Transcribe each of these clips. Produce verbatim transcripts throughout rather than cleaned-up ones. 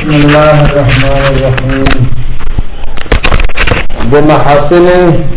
بسم الله الرحمن الرحيم. بمحاسن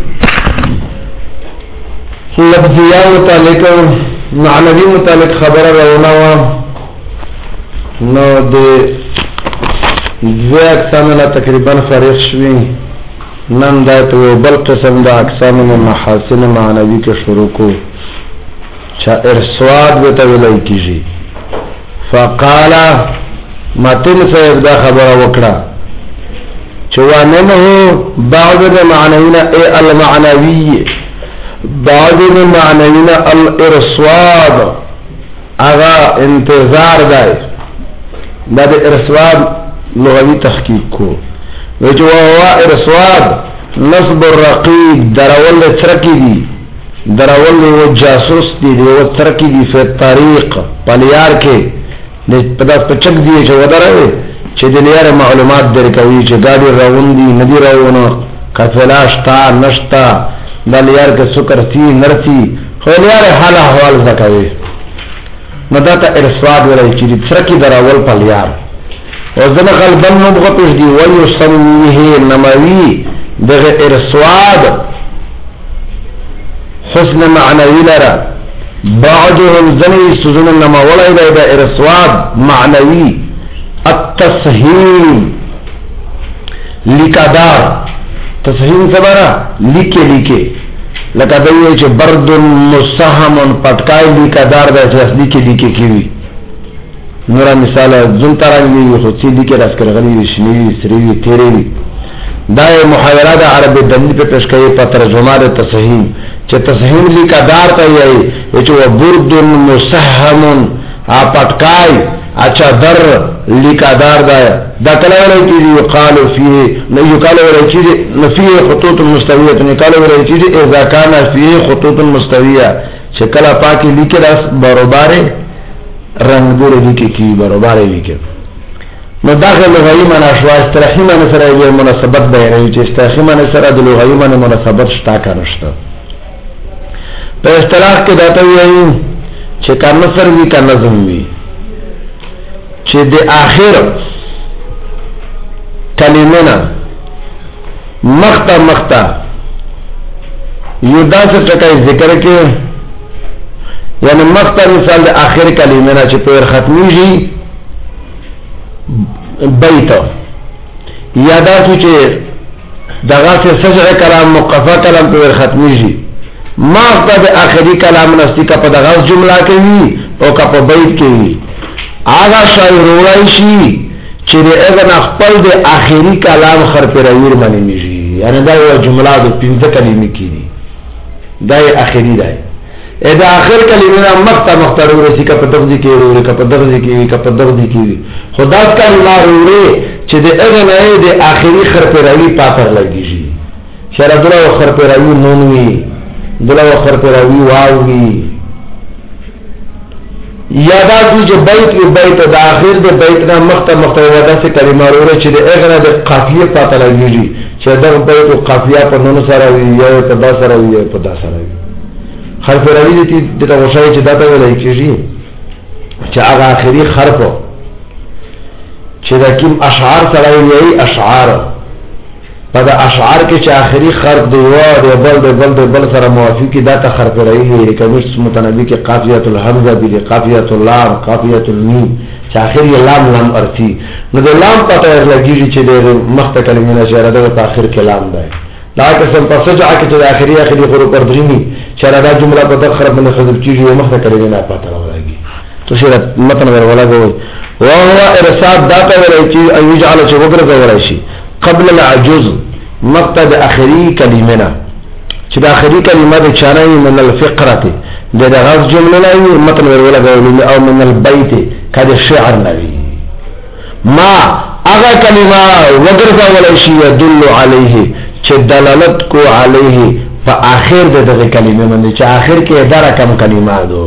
لفظیہ متعلق معنوی متعلق خبر رونا وا نو دے دوی اقسامنا تقریبا فارغ شوی نن دا تو بل قسم دا اقسامنا محاسن معنوی کے شروع کو چا ارسواد بیتا ولی کیجی فقالا متن صاحب دا خبر وکڑا چواننه بعض المعنوین اے المعنوی بعض المعنوین الارسواد اغا انتظار دائی دا دا ارسواد لغوی تحقیق کو ویچو وہا ارسواد نصب الرقیب درول ترکی دی درول و جاسوس دی دی و ترکی دی فی طریق پلیار کے پداس پچک دیئے چو ودرائے چه دلیار معلومات در کوي چه گاڑی روون دی ندی روون کفلاشتا نشتا دلیار که سکر سی نرسی خولیار حال احوال زکوی نداتا ارسواد ولی چی دی ترکی در اول پلیار وزن قلبن مبغطش دی ویسمیه نموی دغ ارسواد حسن معنوی لرا بعضهم زنی سزن نما ولی دا ارسواد معنوی التصحیم لکادار تصحیم سبارا لکے لکے لکادوی چه برد مصحم پتکای لکادار دا چه لکے لکے کیوی نورا مثال زنترانگی خودسی لکے راسکرغلی شنیوی سریوی تیریوی دای محاورات عرب دلیل پہ پیشکایی پا ترجمات تصحیم چه تصحیم لکادار تا یای چه برد مصحم پتکای اچھا در لکادار دایا دا کلاولی چیزی یقالو فیه یقالو ولی چیزی نفیه خطوط مستویت نکالو ولی چیزی اذا کانا فیه خطوط مستویہ چه کلا پاکی لیکے داس بروبارے رنگ دور لیکے کی بروبارے لیکے نو داخل لغایی من اشوا استرحی من سر ایوی مناسبت بیرهی چه استرحی من سر دو لغایی من مناسبت شتاکا نشتا پا استراح که داتا وی چه کا نصر وی کا نظم وی چه د آخر کلمنا مختا مختا یو دا سے ٹکای ذکر کے یعنی مختا مثال د آخر کلمنا چه پیر ختمی جی بیتا یادا سو چه دغا سے سجع کلام مقفا کلام پیر ختمی جی مختا د آخری کلام نستی کا پا دغاس جملہ کے وی او کا پا بیت کے وی آغا شاید روڑایشی چه ده اغن اخپل ده آخری کلام خرپرویر منی میشی یعنی ده یو جمله ده پینزه کلمی کی دی ده آخری ده ای ده آخر کلمی ده مقتا مقتا روڑیسی که پا دغزی که روڑی که پا دغزی که که پا دغزی که خداز کلمه روڑی چه ده اغن ای ده آخری خرپرویر پاتر لگیشی شرع دلو خرپرویر نونوی دلو خرپرویر واوی یادا کی جو بیت و بیت دا آخر دے بیتنا مختا مختا ودا سے کلمہ روڑے چی دے اغنا دے قافیہ پاتا لگیجی چی دا بیت و قافیہ پر نونو ساراوی یا پر دا ساراوی یا پر دا ساراوی خرف روی دیتی دیتا غشای چی داتا ولی کیجی چی آغا آخری خرفو چی دا کم اشعار ساراوی یای اشعار پا دا اشعار کے چی آخری خرف دیوا دے بل دے بل دے بل سر موافقی داتا خرف رئی ہے کمیشت متنبی کے قافیت الحمزہ بھی دے قافیت اللام قافیت المیم چی آخری لام لام ارتی نو دے لام پتا لگی جی چی دے مخت کلمینہ چی ردا پا آخر کے لام دائے لا قسم پا سجعا کے چی آخری آخری خورو پر درینی چی ردا جملہ پا در خرب من خضب چیزی مخت کلمینہ پتا لگی تو شیرت متن ورولہ گوئی وہو ارساد داتا ولی چیز ایوجعل چی وگرز ورائشی قبل العجوز مقتد اخری کلمنا چه دا اخری کلمه دا چانایی من الفقرت دا دا غاز جمله نایی مطن ورولا قولی او من البیت که دا شعر نایی ما اغا کلمه وگرزا ولیشی یدل علیه چه دلالت کو علیه فا آخر دا دا کلمه من دا چه آخر که دا رکم کلمه دو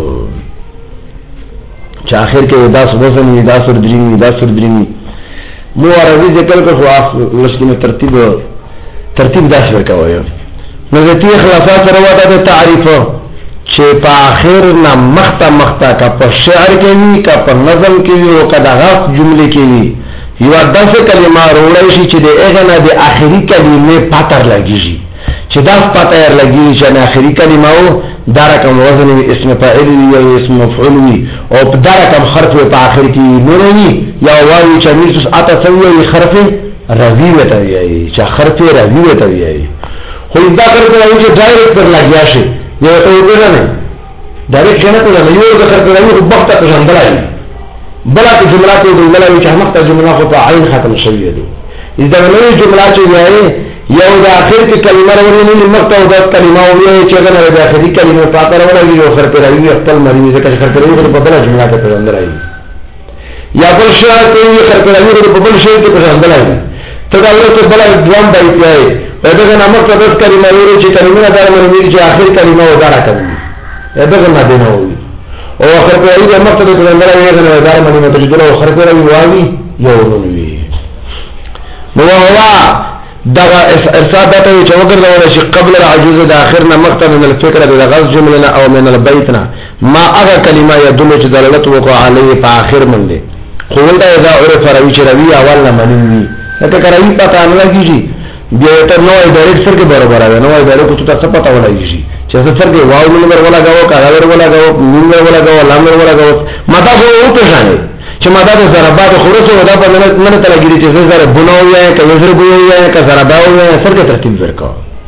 چه آخر که دا سبسنی دا سر درینی دا سر درینی مو عربی ذکر کر خواست لشکی میں ترتیب ترتیب داس ورکوي نزتی خلاصات سره د تعریف چې په اخر نه مخته مخته کا په شعر کې وي کا په نظم کې وي او کا د غاف جمله کې وي یو داسې کلمه وروړی شي چې د هغه نه د آخري کلمې پاتر لګیږي چې دا پاتر لګیږي چې آخري کلمه او دا رقم وزن وي اسم فاعل وي او اسم مفعول وي او په دا رقم حرف په اخر کې نور وي یا واو چې میرس اته سوي حرف راوي وته وي چې حرف راوي وته وي خو دا کړو چې ډایرکټ پر لګیا شي یو ته وګورئ نه ډایرکټ نه کوله یو د حرف راوي په وخت ته ځندلای بلا کې جملات د ملوي چې مخته جمله خو په عین ختم شوی دی اذا نوې جملات وایي یو د اخر کې کلمه ورنې نه مخته او د کلمه وایي چې هغه د اخري کلمه پاتره ورغلی او خر پر راوي خپل مریض ځکه خر پر راوي په بل جمله کې ځندلای یا بل شی ته خر پر راوي په بل شی کې ځندلای ته دا ورته بل دوام دی پیای دغه نامه په د کلمه ورې چې کلمه دا مریض چې اخر کلمه وداره کوي دغه نه دی نو او اخر په اړه مخته د څنګه یې نه دار باندې متجدل او اخر په اړه وایي یو نووي نو هو دا ارشاد ته چې وګرځول شي قبل العجوز د اخرنا مخته من الفكره د غز جمله او من البيتنا ما هغه کلمه يدل چې دلالت وکړي علی په اخر باندې خو دا اذا عرف روي چې روي اول نه منوي ته کوي پته نه لګیږي بیا ته نو ډایرکټ سره کې برابر راوي نو ډایرکټ ته څه پته ولایږي چې څه سره کې واو نمبر ولا غاو کاغذ ولا غاو نمبر ولا غاو لامر ولا غاو ماده خو او ته ځانې چې ماده د ضربات خروج او دا په مننه ته لګیږي چې زره بنوي یا که زره بوي یا که ضرباو یا سره کې ترتیب ورکا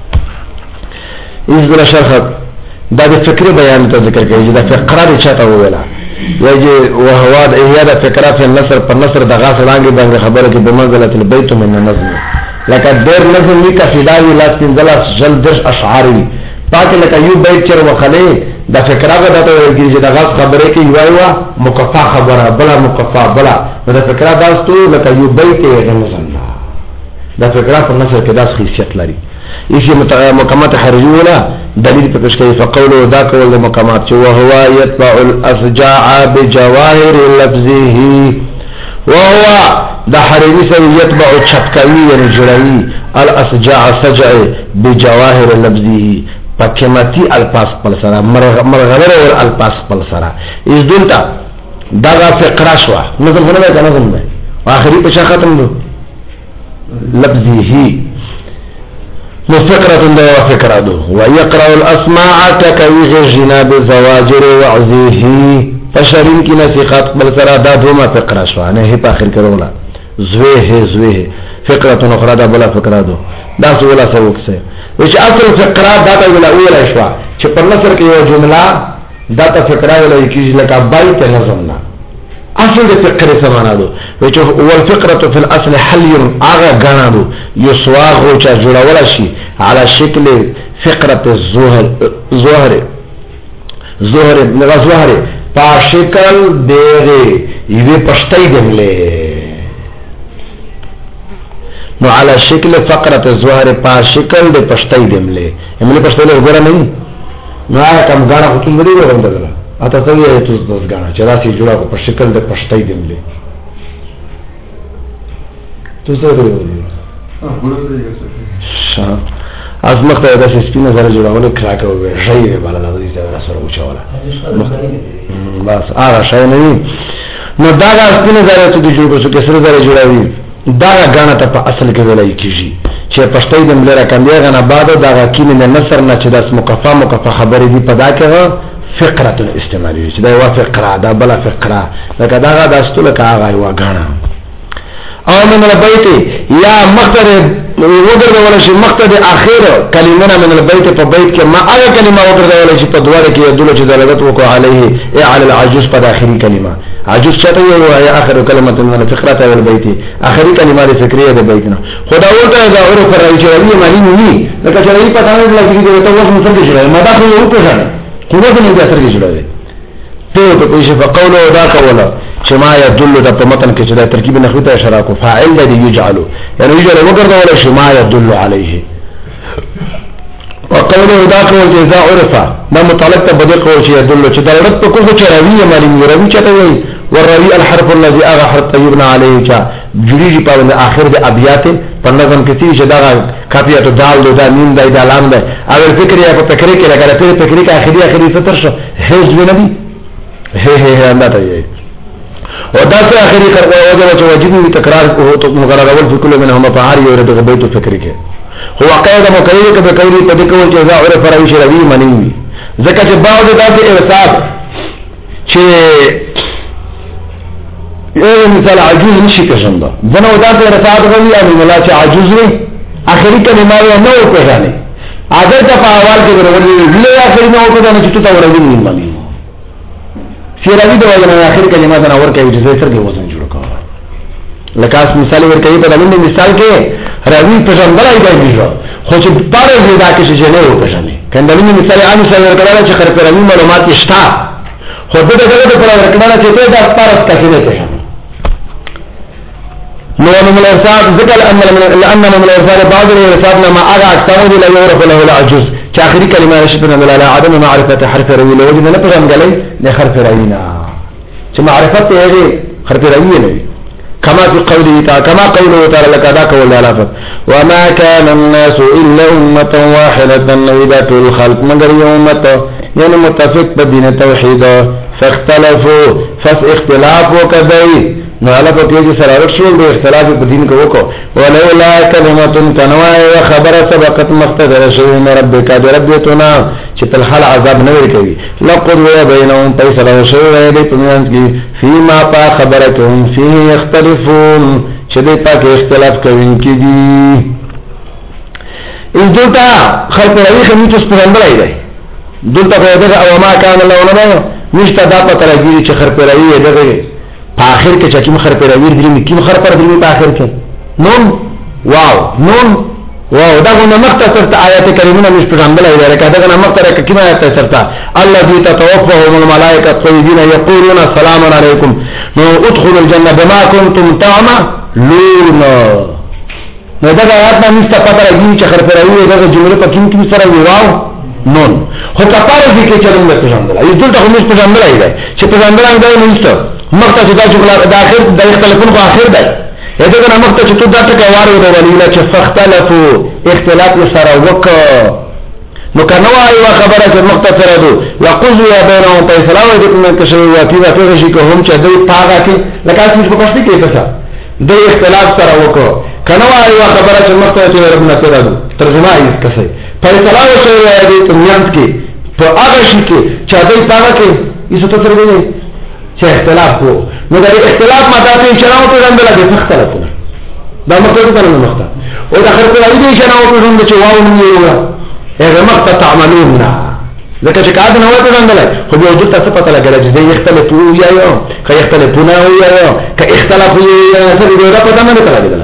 ایز بلا شرح دا د فکر بیان ته ذکر کوي دا فقره چاته ویلا یجي وهو د احیاء فکره په نصر په نصر د غاسلانګي باندې خبره کې بمنزله البيت من النظم لکه دیر نظم وی کا فداوی لاسین دلاس جل درش اشعاری پاکه لکه یو بیت چر وخله د فکره غدا ته ورګي چې د غاص خبره کې یو مکفا خبره بلا مکفا بلا د فکره داستو لکه یو بیت یې نظم د فکره په نصر کې داس خاصیت لري ایشي مقامات حرجوله دلیل په تشکیل فقوله دا کول د مقامات چې وهو يتبع الافجاع بجواهر لفظه وهو دا حريمي سوي يتبع چپکوي یعنی جوړوي الاسجاع سجع بجواهر لفظه پکمتی الفاظ پر سره مرغلر اور الفاظ پر سره اس دلتا دا فقره شو نظم نه دا نظم دی اخري په ختم دو لفظه نو فقره دا فقره دو ويقرأ الاسماع ككوي جناب زواجر وعزيه فشرین کی نصیحت بل سره دا دومره فقره شو نه هي په اخر کې وروړه زويه زويه فقره اخرى دا بلا فقره دو دا څه ولا څه وکړي چې اصل فقره دا ته ولا ولا شو چې په نصر کې یو جمله دا ته فقره ولا کیږي لکه بیت نظم نه اصل د فقره سمانه دو چې اول فقره في الاصل حل اغه غنا دو یسواغ او چې جوړول شي على شکل فقره الظهر ظهر ظهر نه ظهر پاشکل دیغه یوه پشتای جمله نو على شکل فقره الظهر پاشکل د پشتای جمله امله پشتای له وګړه نه نو هغه کم غاڼه خو څنګه دی ورندل اته څه یې تاسو د غاڼه چې راسي جوړه په شکل د پشتای جمله تاسو ته وایي ها ګورئ از مخته د سپینه زره جوړول کراکه وي شي بالا د دې سره وچوله بس هغه شي نه نو دا د سپینه زره ته جوړو چې سره زره جوړوي دا غاڼه ته په اصل کې ویلای کیږي چې پښتۍ د ملره کاندیا غنه بعد دا غکینه د نصر نه چې د مکفا مکفا خبرې دی په دا کې فقره الاستعمالي چې دا یو فقره دا بل فقره لکه دا غا داستله کاغه یو غاڼه او من البيت یا مقتر وګرځول شي مقتد اخر کلمه من البيت په بیت کې ما هغه کلمه وګرځول شي په دواره کې یدل چې دلالت وکړي عليه اي على العجوز په اخري کلمه عجوز چاته وي یا اخر کلمه من الفقره البيت اخري کلمه د فکریه د بیت نه خدا ورته دا عرف راځي چې علي مالي ني لکه چې ای په تاسو لګي دي ته وښه څنګه جوړه ما دا خو یو څه نه کومه نه دي اثر کې جوړه ته په کوم شي فقوله دا کوله چې ما يدل د په متن کې چې د ترکیب نحوی ته اشاره کو فاعل د یجعل یعنی یجعل وګرځول شي ما يدل عليه وقوله دا کوله چې اذا عرف ما متعلق ته بدل کو چې يدل چې دلالت په کوم چې راوی مالی راوی چته وي والراوی الحرف الذي اغه حرف يبنى عليه چې جوړیږي په اخر د ابيات په نظم کې چې دا کافیه دال دا میم دا د لام ده او فکر یا په فکر کې لګره په فکر کې اخري اخري ستر شو هیڅ نه دي هه هه الله ته او دا څه اخري خرقه وجه چې واجب تکرار او تو مقرر اول په کله منهم په هر یو د بیت فکر کې هو قاعده مقرره کده کوي په دې کول چې دا اور فرایش روي منی ځکه چې بعض داسې ارسال چې یو مثال عجوز نشي کېږي دنه داسې ارسال غوي او ملا چې عجوز وي اخري کلمه یې نه وکړي اگر ته په اول کې ورولې له اخري نه وکړي چې ته ورولې نه مانی سیراوی د وایي نه اخر کلمه دا اور کوي چې سرګي وزن جوړ کړه لکه اس مثال ورکوي په دغه مثال کې راوی په ځان بلای دی خو چې پاره دې دا کې چې نه وکړي کنده دې مثال عام څه ورکړل چې خر پر معلومات شته خو دې دغه په ورکړل چې ته دا پاره څه نه کوي نو من الارسال ذکر ان لان من الارسال بعض الارسال ما اغا اكثر لا يعرف له العجوز چې اخري کلمه نشته نه لا عدم معرفه حرف روي له وجه نه پېژن غلې نه حرف روي نه چې معرفت یې حرف روي نه كما في قوله تعالى كما قوله تعالى لك ذاك ولا لفظ وما كان الناس الا امه واحده اذا الخلق مگر امه يعني متفق بدين التوحيد فاختلفوا فاختلاف وكذا نو علا په تیجی سرارت شول د اختلاف په دین کې وکړو ولولا کلمه تنوع وخبر سبقت مقتدر شوی من ربک دربتنا چې تل حل عذاب نه ور کوي لقد بينهم فیصله شوی دی په میانځ کې فيما پا خبرتهم فيه يختلفون چې دې پاک اختلاف کوي کېږي ان دلته خلق راوي خمي چې څنګه دی دلته په دغه او ما کان الله ولما نشته دا په ترګي چې خلق راوي دغه په اخر کې چې کوم خر پر ویر درې کوم خر پر درې په اخر کې نون واو نون واو دا غو مختصر آیات کریمه مش په ځانګړی دی راکا دا مختصر کومه آیات سرتا الذي تتوفاهم الملائکه طيبين يقولون سلام علیکم نو ادخلوا الجنه بما كنتم تعملون نو دا آیات نه مست پته راځي چې خر پر ویر دا جمله په کوم کې سره واو نون خو کفاره دي کې چې موږ په ځانګړی یو دلته هم په ځانګړی دی چې په ځانګړی دی نو مخته دا جمله د اخر د اختلافونو په اخر دی اته دا مخته چې تو دا ټکي واره دی ولیلا چې فختلفو اختلاف سره وک نو کنه وايي خبره چې مختصر ده وقضوا بينهم فیصله وکړي کوم څه شی واتی واتی شي کوم چې دوی پاګه کې لکه څنګه په پښتو کې څه د اختلاف سره وک کنه وايي خبره چې مختصر چې ربنا سره ده ترجمه یې کسي فیصله وکړي د تمیانت کې په هغه شي کې چې دوی پاګه کې یې څه تر دی چې اختلاف کو نو دا اختلاف ماته چې اشاره ته ځندل دي اختلافونه دا مطلب څه نه مخته او دا خر په دې اشاره ته ځند چې واو نه یو هغه مخته تعملون ځکه چې کاذ نه وته ځندل خو به وجود تاسو پته لګل چې دې اختلافو یا یو که اختلافونه یا یو که اختلاف یا څه دې دا پته نه لګل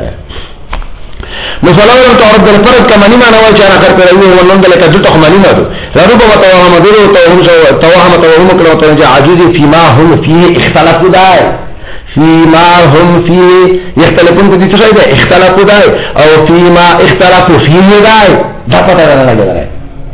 مثلا تعرض الفرد كما نما نوى كان خر پرایو ولند لك ذو تخمني ما رب وتوهم دور توهم توهم توهم كلمه ترجع عجوز فيما هم فيه اختلافوا داي فيما هم فيه يختلفون بدي تشاهد اختلافوا داي او فيما اختلافوا فيه داي دا پتہ نه لګره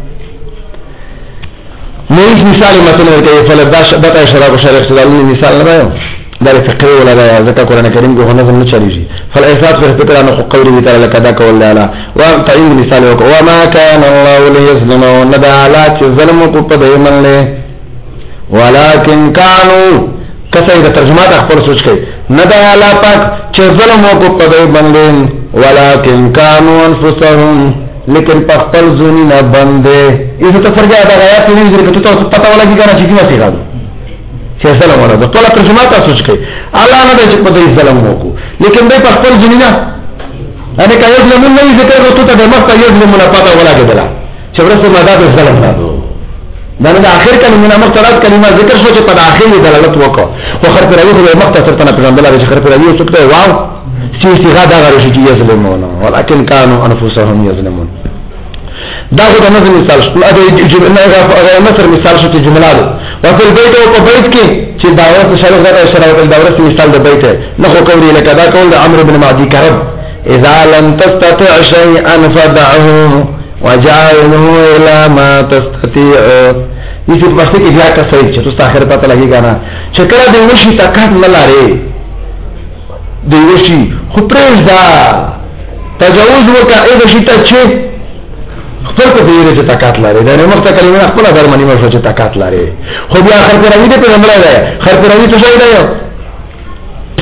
نو مثال مثلا کوي فلداش دته اشاره بشرع استدلال مثال نه دا فقه ولا دا ذکر قران کریم کو نه نه چلیږي فالاساس في فكره ان قوله تعالى كذا قول لا وقعين مثال وما كان الله ليظلمهم ندالات ظلموا قبضهم له ولكن كانوا کسې د ترجمه خپل سوچ کوي ندالا پاک چې ظلموا قبضهم ولكن كانوا انفسهم لیکن په خپل ځونی نه باندې ایزه ته فرجا دا آیات نه ذکر کړه ته پتا ولا کیږي چې کیما څنګه چې سلام علیکم ټول ترجمه تاسو کوي الله نه دې په دې سلام وکړو لیکن دې په خپل ځینې نه ان کې یو ځلمون نه ذکر وته ته د مخ یو ځلمون پتا ولا کېدلا چې ورسره ماده د سلام نه دا نه د اخر کلمه نه مختلف کلمه ذکر شو چې په اخر دلالت وکړو خو خر پر ایو د مختصر تنه پیغمبر الله چې خر پر ایو څه کوي واو سی سی غدا غره چې یظلمون ولکن كانوا انفسهم یظلمون دا خو د نظم مثال شو دا د جمله غو نصر مثال شو چې جمله ده او په بیت او په بیت کې چې دعوت شرع غره اشاره او دعوت مثال د بیت نه خو کوي لکه دا کول د عمرو بن معدي کرب اذا لم تستطع شيئا فدعه وجعله الى ما تستطيع یې په پښتو کې بیا کا صحیح چې تاسو اخر پته لګی کنه چې کله د وشي طاقت نه لري د وشي خو پرېږده تجاوز وکړه اې د شي ته چې خپل په دې چې طاقت لري دا نه مخته کلمه خپل درمنی مرشه چې طاقت لري خو بیا اخر پر ویډه په عمله ده خر پر ویډه څه دی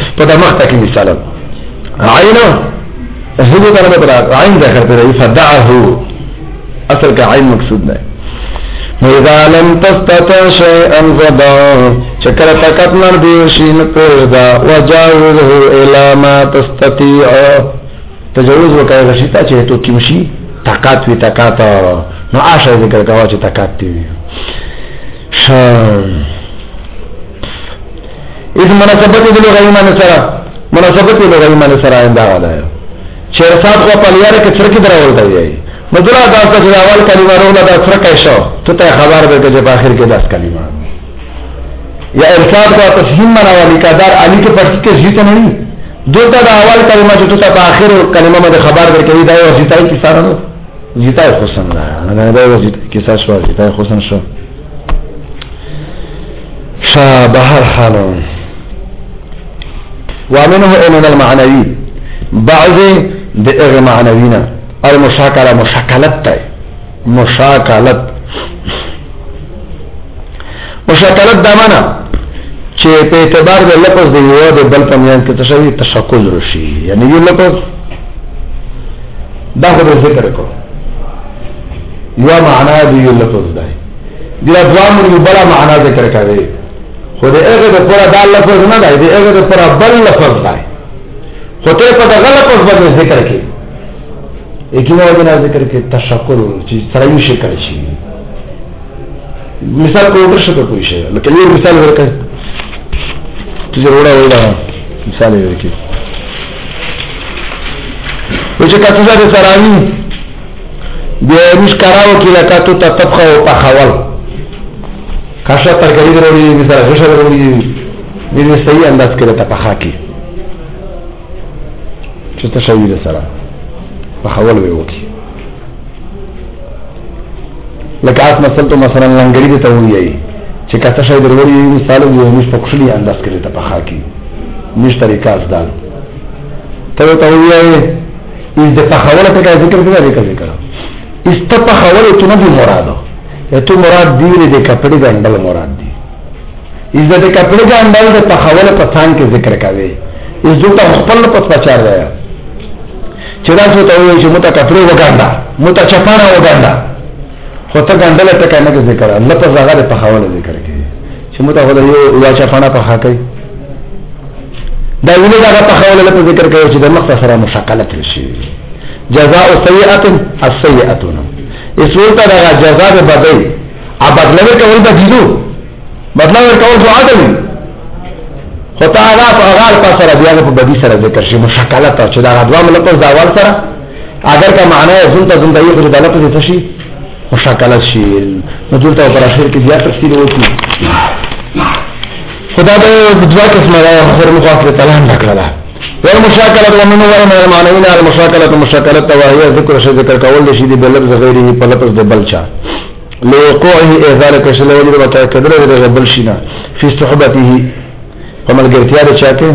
په د مخ کې مثال عین هدو طرف پر عین ذکر پر فدعه اصل کا عین مقصود ہے اذا لم تستطع شيئا فدع چکر طاقت نر دی شین پردا وجاوزه الى ما تستطيع تجاوز وکای غشیتا چې تو کیمشي طاقت وی طاقت نو آشه ذکر کوا چې طاقت دی شان اذ مناسبت دی لغیمان سره مناسبت دی لغیمان سره انده والا چیر سات خوا پلیاره که چرکی دراول دی مدلا داستا چې اول کلمه رولا دا فرقه شو تو ته خبر به چې په اخر کې داس کلمه یا الفاظ کا تفہیم منا والی کا دار علی کے پرس کے جیت نہیں دوتا دا اول کلمه چې تو ته په اخر کلمه باندې خبر ورکړي دا یو جیتای کی سره نو جیتای حسن نه دا یو جیتای کی سره شو جیتای حسن شو شابه الحال ومنه من المعنوي بعض دغه معنوینا المشاکله مشاکلت ته مشاکلت مشاکلت دا معنا چې په اعتبار د لفظ دی یو د بل په میان کې تشوی تشکل رشي یعنی یو لفظ دا خو ذکر کو یو معنا دی یو لفظ دی دا دوام یو بل معنا ذکر کوي خو د هغه د پورا دا لفظ نه دی د هغه د پورا بل لفظ دی خو ته په دا لفظ باندې ذکر کوي ایکینه وجنا ذکر کې تشکل چې سره یو شي کوي شي مثال کو ورشه ته کوی شي لکه یو مثال ورکړ چې وروړه وروړه مثال یې ورکړ و چې تاسو دا سرانی د مش کاراو کې لکه تو ته طبخه او پخول کاشه ترګری وروړي مثال غشه وروړي دې صحیح انداز کې ته پخا کې چې تشویر سره پخول وی وکی لکه اس مثلا تو مثلا لنګری ته وایي چې کته شي دروړي مثال یو مش پخښلی انداز کړی ته پخا کی مش طریقہ ځدان ته ته وایي از د پخول په ذکر کې ذکر ذکر است پخول ته نه دی مراد ته مراد دی د کپڑے ګندل مراد دی از د کپڑے ګندل د پخول په ثان کې ذکر کوي از دوی ته خپل په پچار دی چې دا څه ته وایي چې مت کپڑے وګاندا مت چپانا وګاندا خو ته ګندل ته کنه ذکر الله په ځای په حواله ذکر کوي چې مت هغه یو وا چپانا په حق کوي دا ویل دا په حواله په ذکر کوي چې د مختصره مشکلت شي جزاء سیئه السیئه اسولته دا جزاء به بدای ا بدلوي کول به ديدو بدلوي کول خو عدل خو تا هغه په هغه په سره بیا په بدی سره ذکر شي مشکلت چې دا غوام لپاره دا اول سره اگر کا معنی زنده زنده یو د لپاره څه شي مشکلت شي نو دلته پر اخر کې بیا تفصیل وکړي خدا دې دعا قسمه اخر مخاطره تعالی نکړه والمشاكله ومن هو المعنوي على المشاكله المشاكله وهي ذكر شيء ذكر قول شيء بلفظ غيره بلفظ بلچا لوقوعه ذلك شيء وجد وتكدر بلشنا في صحبته ومن غيرتيار چاته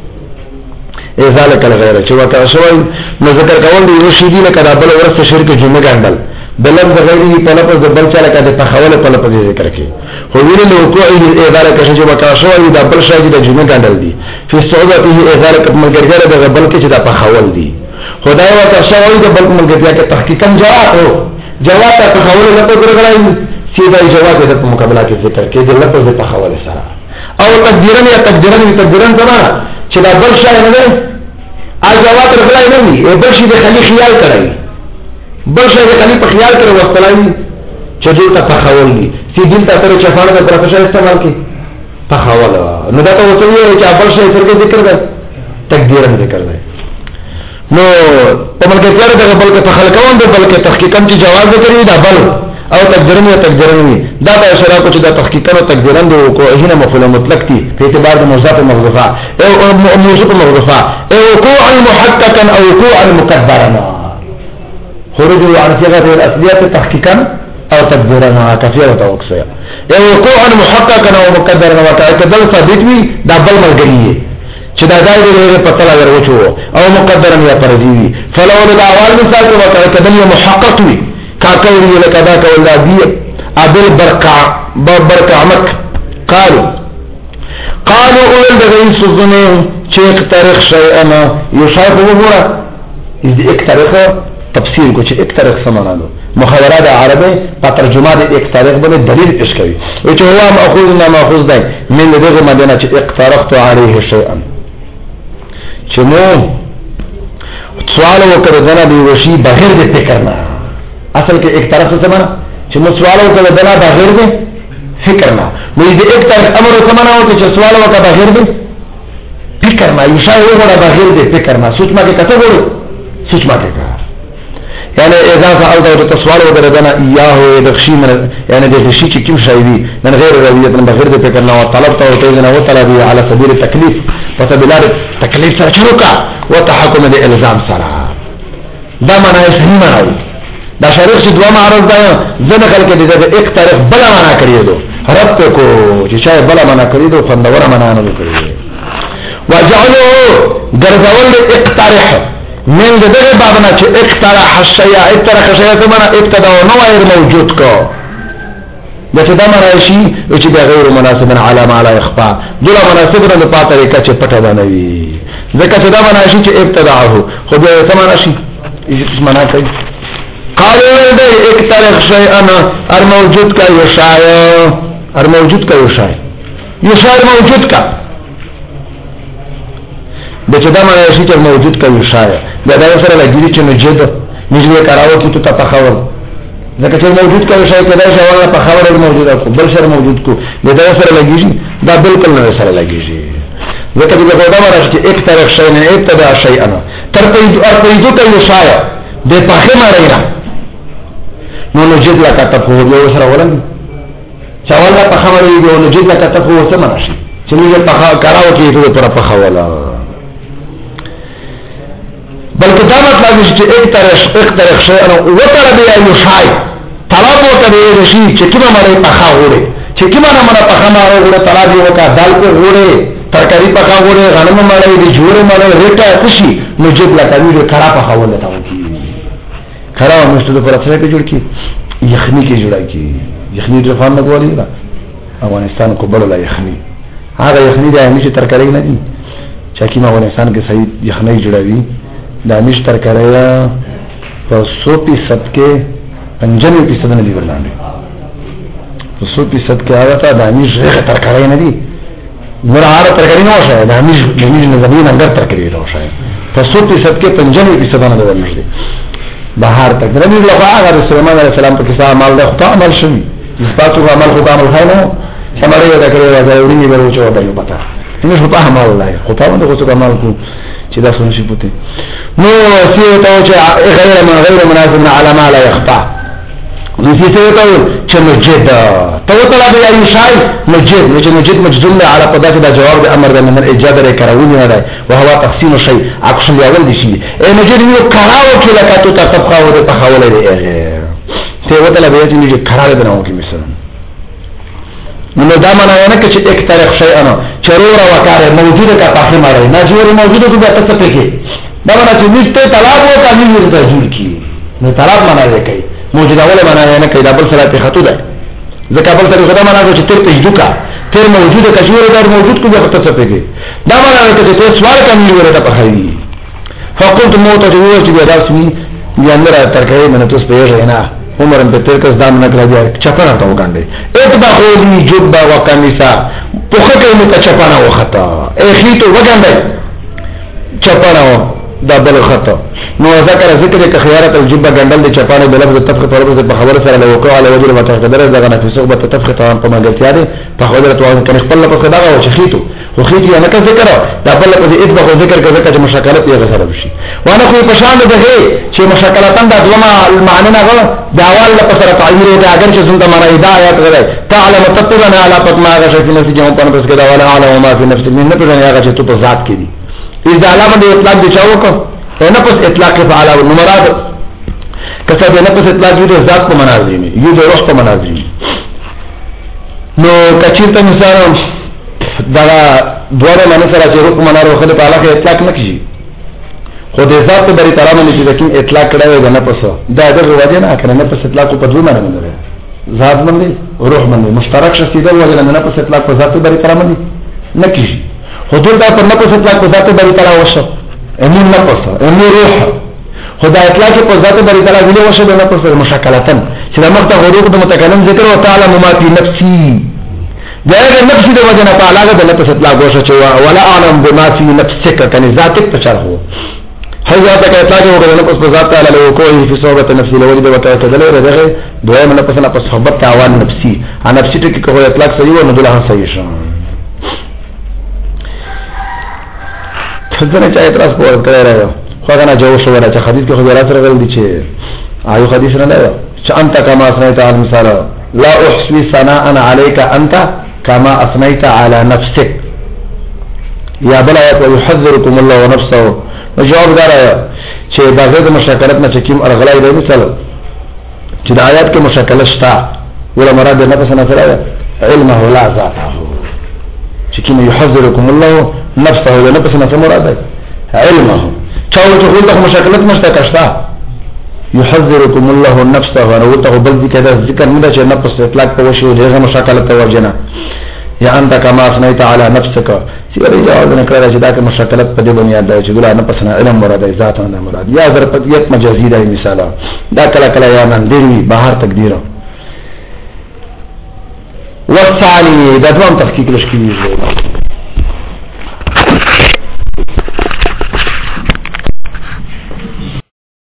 ذلك الغير چې وکړه شوی نو ذکر قول دی شيء دي لکه بل ورسته شرک جمعه ګندل بلفظ غیره په لفظ د بل چا لکه د تخول په لفظ ذکر کې خو ویل له وقوعه اداره کې چې وکړه شوی د بل شای د جمعه ګندل دي په صعوبته اداره کې ملګرګره د بل کې چې د تخول دي خدای وکړه شوی د بل ملګرګره کې تحقیقا جواب او جواب ته تخول لپاره ګرځي سیدا جواب د مقابله کې ذکر کې د لفظ د تخول سره او تقدیرن یا تقدیرن تقدیرن زمانہ چې د بل شای نه ا جواب راغلی نه وي بل شي د خلی خیال کړی بل شي د خلی په خیال کړو واستلای چې دلته تخول دي چې دلته تر چفانه د پروفیسور استعمال کی تخول نو دا ته وڅوي چې بل شي سره ذکر دی تقدیرن ذکر دی نو په ملګری سره د بل کې تخل کوم د بل کې تحقیقاً چې جواز کوي دا بل او تقدیرن یا تقدیرن دا د اشاره کو چې دا تحقیقاً او تقدیرن د کو هنا مفعول مطلق دي په اعتبار د مضاف محذوفه او موصوف محذوفه او وقوعا محققا او وقوعا مقدرا خروج عن صيغه الاصليه تحقيقا او تقديرا كثيره توقصيا او وقوعا محققا او مقدرا وتاكدل ثابت وي دا بل ملګری چې دا دایره په تلا ورچو او مقدرا یا پردي فلو الاول مثال کو وتاكدل محقق وي كاكوي لكذا كول دي ابل برقع برقع مك قالوا قالوا اول دغین سوزنه چې اقترخ شیئا یشای په وګوره دې اقترخ تفسیر کو چې اقترخ سمانالو محاورات عربی په ترجمه د اقترخ باندې دلیل پیش کوي چې هو ماخوذ نه ماخوذ دی من دغه مدینه چې اقترخت علیه شیئا چې مو سوال وکړه دنا دی وشي بغیر د فکر نه اصل کې اقترخ څه معنا چې مو سوال وکړه دنا بغیر د فکر نه نو دې اقترخ امر څه معنا و چې سوال وکړه بغیر د فکر نه یشای وګړه بغیر د فکر نه سوچ ما کې کته وګړو سوچ ما کې يعني اذا فعلت التصوال وبردنا اياه دخشي من يعني دخشي چې کوم شي وي من غیر رویت من بغیر د فکر نه او طلبت او تیزنا او طلب على سبيل التكليف وسبيل التكليف سره شروکا وتحكم الالزام سره دا معنا یې صحیح معنا دا شریف چې دوه معرض ده ځنه خلک دې د اقترف بل معنا کړی دو رب کو چې شای بل معنا کړی دو فندور معنا نه کړی وجعلوا غرزول اقترح من دغه بابنا چې اقترح الشيء اقترح الشيء ثمن ابتدا نو غیر موجود کو دا چې دا مراشي چې دا غیر مناسب على ما لا يخفى دغه مناسب نه په طریقه چې پټه بنوي ځکه چې دا مراشي چې ابتداءه خو به ثمن شي هیڅ معنا کوي قالوا ده اقترح شيئا ار موجود کا یشای ار موجود کا یشای یشای موجود کا د چې دا معنی شي چې موجود کوي شاید دا دا سره لګیږي چې نجد نجد کراو کی ته تخول ځکه چې موجود کوي شاید کدا چې ولا په خبره موجود او بل سره موجود کو دا سره لګیږي دا بالکل نه سره لګیږي ځکه چې دا معنی چې یک طرف شي نه ابتدا شيئا تر په ارتیدو کوي شاید د پخې مړی نه نو نجد لا کته په یو سره ولن چې ولا په خبره یو نجد لا کته په څه معنی شي چې موږ په کراو کی ته پر په خوله بلکہ دا مطلب چې ایک طرف ایک طرف شی او وتر به یو شای طلب وته دی شي چې کله مړی پخا وره چې کله مړی پخا ماره وره طلب یو کا دال کو وره ترکاری پخا وره غنم مړی دی جوړه مړی ریټه خوشي نو جب لا کوي کړه پخا وله تا وکی کړه مستو پر څه کې جوړ کی یخنی کې جوړا کی یخنی د فان غوړي دا افغانستان کو بل لا یخنی هغه یخنی د همیشه ترکاری نه دي چې کیما افغانستان کې صحیح یخنی جوړوي دانش ترکاریا په سو فیصد کې پنځه فیصد نه دی ورلاندې په سو فیصد کې هغه ته دانش غیر ترکاریا نه دی مراره ترکاری نه وشه دانش دانش نه زمين انګر ترکاری نه وشه په سو فیصد کې پنځه فیصد نه دی ورلاندې بهر تک د نبی الله هغه رسول الله صلی الله علیه وسلم په کیسه عمل له خطا عمل شوی اثباتو عمل خطا عمل خاینه سماره دا کړی دا ورینی ورچو ودایو پتا موږ په عمل الله خطا باندې خو عمل کو چې دا څنګه شي پته نو سیو ته چې غیر ما غیر مناسب على ما لا يخفى نو سیو ته چې مجد تو طلب یا شای مجد چې مجد مجزوم على قضاء دا جواب د امر د من اجازه لري کراوی نه ده وهو تقسيم الشيء عكس الاول دي شي اي مجد یو کراو چې لکه تو تفقه و د تحول دی سیو طلب یا چې کراو د نو کې مثلا نو دا معنا نه چې یک طرف شی انا چرور وکاره موجوده کا پخې مړی نه جوړ موجوده کو ته څه پکې دا معنا چې نشته طلاق او تعمیر ورته جوړ کی نو طلاق معنا یې کوي موجوده ولا معنا نه کوي دا بل سره په خطو ده ځکه بل سره دا معنا چې تر ته جوړه تر موجوده کا جوړ دا موجود کو ته څه پکې دا معنا نه چې ته سوال تعمیر ورته پخې فقلت موت جو چې دا سمي یاندره ترکه منه تاسو په نه عمر په تر کس دام نه کړی چپنا ته وګاندې اتبا خودي جبا وکمیسا په خټه مو ته چپنا وخته اخی ته وګاندې چپنا دا بل خطه نو ذکر ذکر ک خيارت الجبا ګندل د چپانه د لفظ تفخ په لفظ په خبره سره له وقوع علی وجه متقدر دغه نه فسوق به تفخ ته په مګرتیا ده په خبره توازن کنه خپل په خدا او شخیتو خو خېتی نه کا ذکر دا بل په اتبا خو ذکر ک ذکر چې مشاکلت یې غسر وشي وانا خو په شان ده چې مشاکلتن د دوما المعنی نه غو دا اول په سره تعبیر ده اگر چې څنګه معنا هدایت غره تعلم تطلنا علی فتما غشه فی نفس جهان په پس کې دا ولا علم ما فی نفس من نه په هغه چې په ذات کې دي اذا علامه د اطلاق دي چاو کو نه پس اطلاق فعل او مراد کسب نه پس اطلاق یو د ذات په مناظر نه یو د روح په مناظر نو کچیرته مثال دا دوه معنی سره چې روح په مناظر خو په علاقه اطلاق نه کیږي خو د ذات په بری تعالی نه چې کوم اطلاق کړه وي نه پس دا د وجه نه کړه نه پس اطلاق په دوه معنی نه ذات باندې روح باندې مشترک شتي دا وجه نه پس اطلاق په ذات په بری تعالی باندې نکیږي حدود دا پر نفس اطلاق په ذات بری تعالی وشو امون نفس امون روح خدا اطلاق په ذات بری تعالی ویلو وشو د نفس مشکلتن چې د مخته حروف د متکلم ذکر او تعالی ما فی نفسی دغه نفس د وجنه تعالی د نفس اطلاق وشو چې ولا اعلم بما فی نفسک کني ذاتک تشرحو حضرت کا اطلاق وکړه نفس په ذات تعالی له کوی فی صحبت نفسی له وجه د وته تدلل دغه دویم نفس نه په صحبت تعاون نفسی ا نفسی ټکی کوی اطلاق صحیح او ندله صحیح شو څنګه چې اعتراض کوو کړی راو خو دا نه جواب شو راځي حدیث کې خو راځي راغلی دی چې آیو حدیث نه دی چې انت کما اسنیت علی مثال لا احصي ثناء عليك انت كما اثنيت على نفسك یا بل آیت ويحذركم الله ونفسه جواب دا راځي چې دا غیر مشاکلت نه چې کوم ارغلای دی مثال چې د آیات کې مشاکلت شته ولا مراد نه پس نه سره علمه لا ذاته چې کوم يحذركم الله نفسه ولا پس نه مراد دی علمه چاو چې خو له مشاکلت مشته کشتا يحذركم الله نفسه ونوته بل ذکر ذکر نه چې نفس اطلاق په وشو دغه مشاکلت توجنه یا انت کما اثنيت على نفسك سیری جواب نه کړی چې دا که مشاکلت په دې بنیاد دی چې ګل نه پس نه علم مراد دی ذات نه مراد یا ظرفیت مجازی دی مثال دا کله کله یا نن دی بهر تقدیر والثاني دا دوام تحقیق لشکې